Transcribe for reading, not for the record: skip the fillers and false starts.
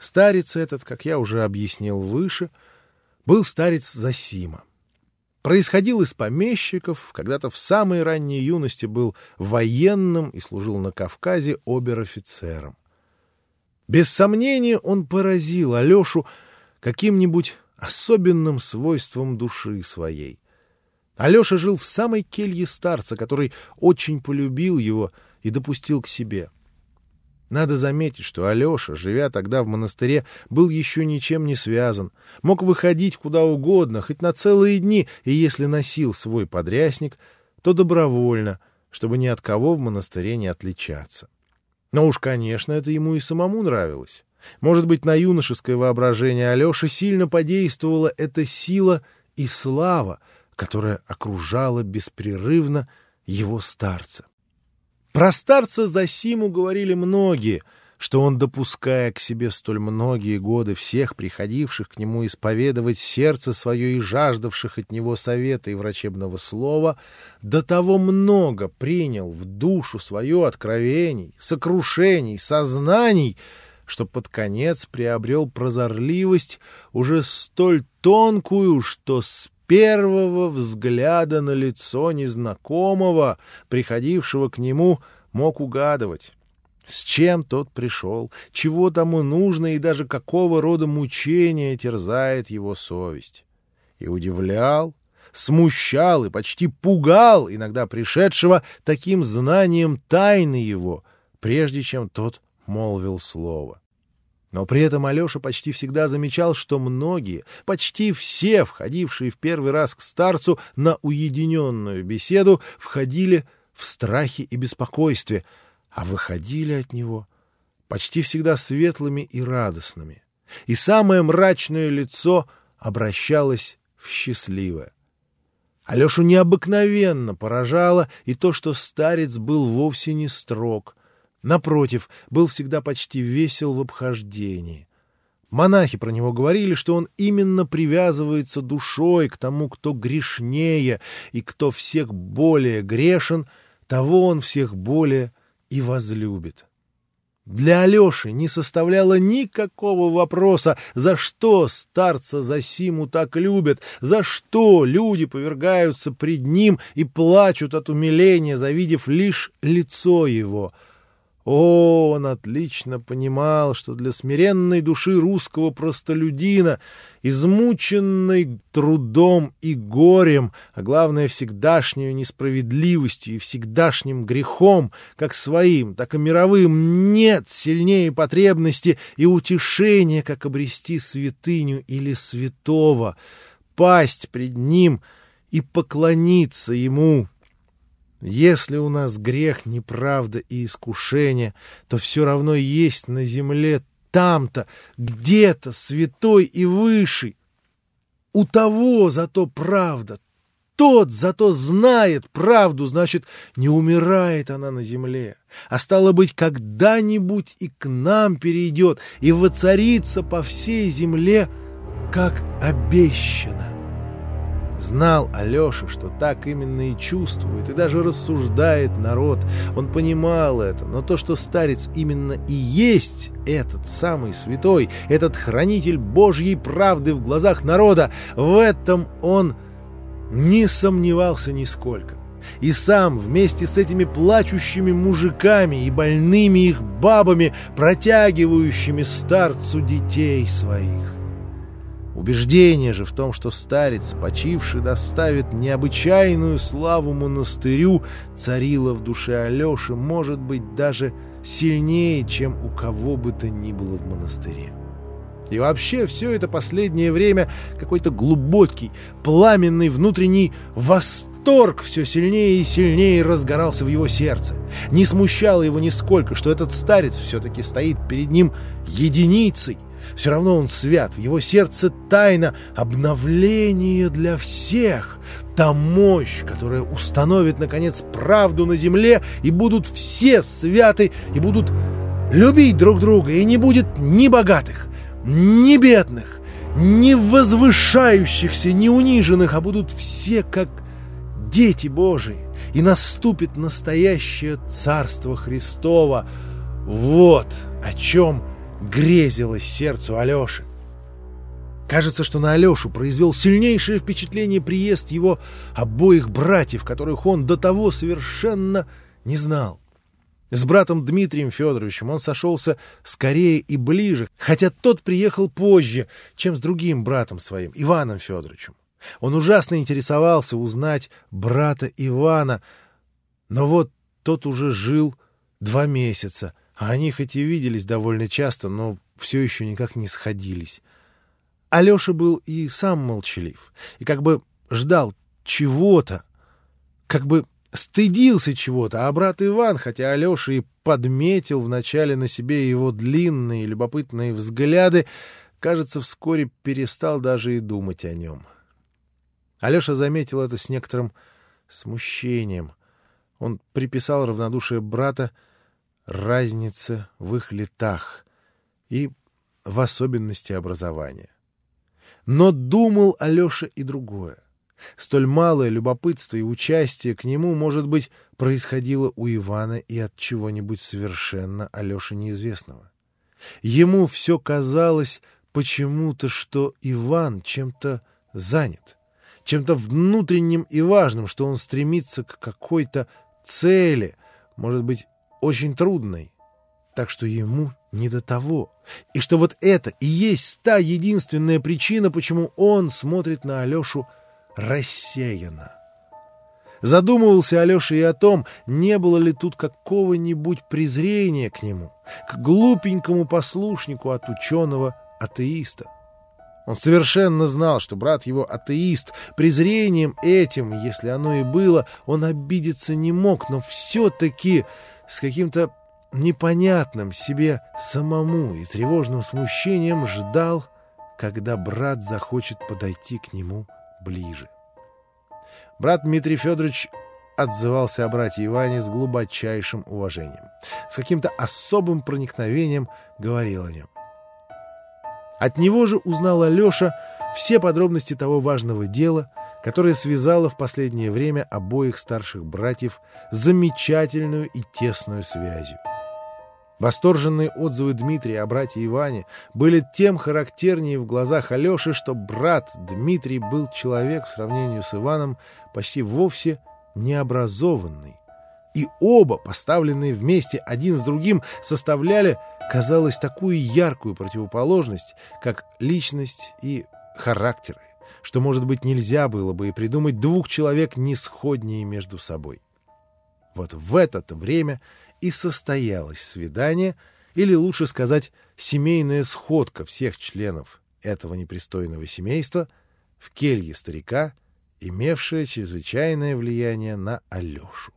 Старец этот, как я уже объяснил выше, был старец Зосима. Происходил из помещиков, когда-то в самой ранней юности был военным и служил на Кавказе обер-офицером. Без сомнения, он поразил Алешу каким-нибудь особенным свойством души своей. Алеша жил в самой келье старца, который очень полюбил его и допустил к себе. Надо заметить, что Алеша, живя тогда в монастыре, был еще ничем не связан, мог выходить куда угодно, хоть на целые дни, и если носил свой подрясник, то добровольно, чтобы ни от кого в монастыре не отличаться. Но уж, конечно, это ему и самому нравилось. Может быть, на юношеское воображение Алеши сильно подействовала эта сила и слава, которая окружала беспрерывно его старца. Про старца Зосиму говорили многие, что он, допуская к себе столь многие годы всех приходивших к нему исповедовать сердце свое и жаждавших от него совета и врачебного слова, до того много принял в душу свою откровений, сокрушений, сознаний, что под конец приобрел прозорливость уже столь тонкую, что с первого взгляда на лицо незнакомого, приходившего к нему, мог угадывать, с чем тот пришел, чего тому нужно и даже какого рода мучения терзает его совесть. И удивлял, смущал и почти пугал иногда пришедшего таким знанием тайны его, прежде чем тот молвил слово. Но при этом Алеша почти всегда замечал, что многие, почти все, входившие в первый раз к старцу на уединенную беседу, входили в страхе и беспокойстве, а выходили от него почти всегда светлыми и радостными. И самое мрачное лицо обращалось в счастливое. Алешу необыкновенно поражало и то, что старец был вовсе не строг. Напротив, был всегда почти весел в обхождении. Монахи про него говорили, что он именно привязывается душой к тому, кто грешнее, и кто всех более грешен, того он всех более и возлюбит. Для Алеши не составляло никакого вопроса, за что старца Зосиму так любят, за что люди повергаются пред ним и плачут от умиления, завидев лишь лицо его. О, он отлично понимал, что для смиренной души русского простолюдина, измученной трудом и горем, а главное всегдашнюю несправедливостью и всегдашним грехом, как своим, так и мировым, нет сильнее потребности и утешения, как обрести святыню или святого, пасть пред ним и поклониться ему. Если у нас грех, неправда и искушение, то все равно есть на земле там-то, где-то святой и высший. У того зато правда, тот зато знает правду, значит, не умирает она на земле, а стало быть, когда-нибудь и к нам перейдет и воцарится по всей земле, как обещано. Знал Алеша, что так именно и чувствует, и даже рассуждает народ. Он понимал это, но то, что старец именно и есть этот самый святой, этот хранитель Божьей правды в глазах народа, в этом он не сомневался нисколько. И сам вместе с этими плачущими мужиками и больными их бабами, протягивающими старцу детей своих. Убеждение же в том, что старец, почивший, доставит необычайную славу монастырю, царило в душе Алеши, может быть, даже сильнее, чем у кого бы то ни было в монастыре. И вообще все это последнее время какой-то глубокий, пламенный внутренний восторг все сильнее и сильнее разгорался в его сердце. Не смущало его нисколько, что этот старец все-таки стоит перед ним единицей. Все равно он свят, в его сердце тайна обновления для всех, та мощь, которая установит, наконец, правду на земле, и будут все святы, и будут любить друг друга, и не будет ни богатых, ни бедных, ни возвышающихся, ни униженных, а будут все как дети Божии, и наступит настоящее Царство Христово. Вот о чем грезилось сердцу Алеши. Кажется, что на Алешу произвел сильнейшее впечатление приезд его обоих братьев, которых он до того совершенно не знал. С братом Дмитрием Федоровичем он сошелся скорее и ближе, хотя тот приехал позже, чем с другим братом своим, Иваном Федоровичем. Он ужасно интересовался узнать брата Ивана, но вот тот уже жил 2 месяца, а они хоть и виделись довольно часто, но все еще никак не сходились. Алеша был и сам молчалив, и как бы ждал чего-то, как бы стыдился чего-то, а брат Иван, хотя Алеша и подметил вначале на себе его длинные любопытные взгляды, кажется, вскоре перестал даже и думать о нем. Алеша заметил это с некоторым смущением. Он приписал равнодушие брата разнице в их летах и в особенности образования. Но думал Алеша и другое. Столь малое любопытство и участие к нему, может быть, происходило у Ивана и от чего-нибудь совершенно Алёше неизвестного. Ему все казалось почему-то, что Иван чем-то занят, чем-то внутренним и важным, что он стремится к какой-то цели, может быть, очень трудной, так что ему не до того, и что вот это и есть та единственная причина, почему он смотрит на Алёшу рассеянно. Задумывался Алеша и о том, не было ли тут какого-нибудь презрения к нему, к глупенькому послушнику от ученого-атеиста. Он совершенно знал, что брат его атеист, презрением этим, если оно и было, он обидеться не мог, но все-таки с каким-то непонятным себе самому и тревожным смущением ждал, когда брат захочет подойти к нему ближе. Брат Дмитрий Федорович отзывался о брате Иване с глубочайшим уважением, с каким-то особым проникновением говорил о нем. От него же узнал Алеша все подробности того важного дела, которое связало в последнее время обоих старших братьев замечательную и тесную связью. Восторженные отзывы Дмитрия о брате Иване были тем характернее в глазах Алеши, что брат Дмитрий был человек в сравнении с Иваном почти вовсе необразованный. И оба, поставленные вместе один с другим, составляли, казалось, такую яркую противоположность, как личность и характеры, что, может быть, нельзя было бы и придумать 2 человек несходнее между собой. Вот в это-то время и состоялось свидание, или, лучше сказать, семейная сходка всех членов этого непристойного семейства в келье старика, имевшая чрезвычайное влияние на Алешу.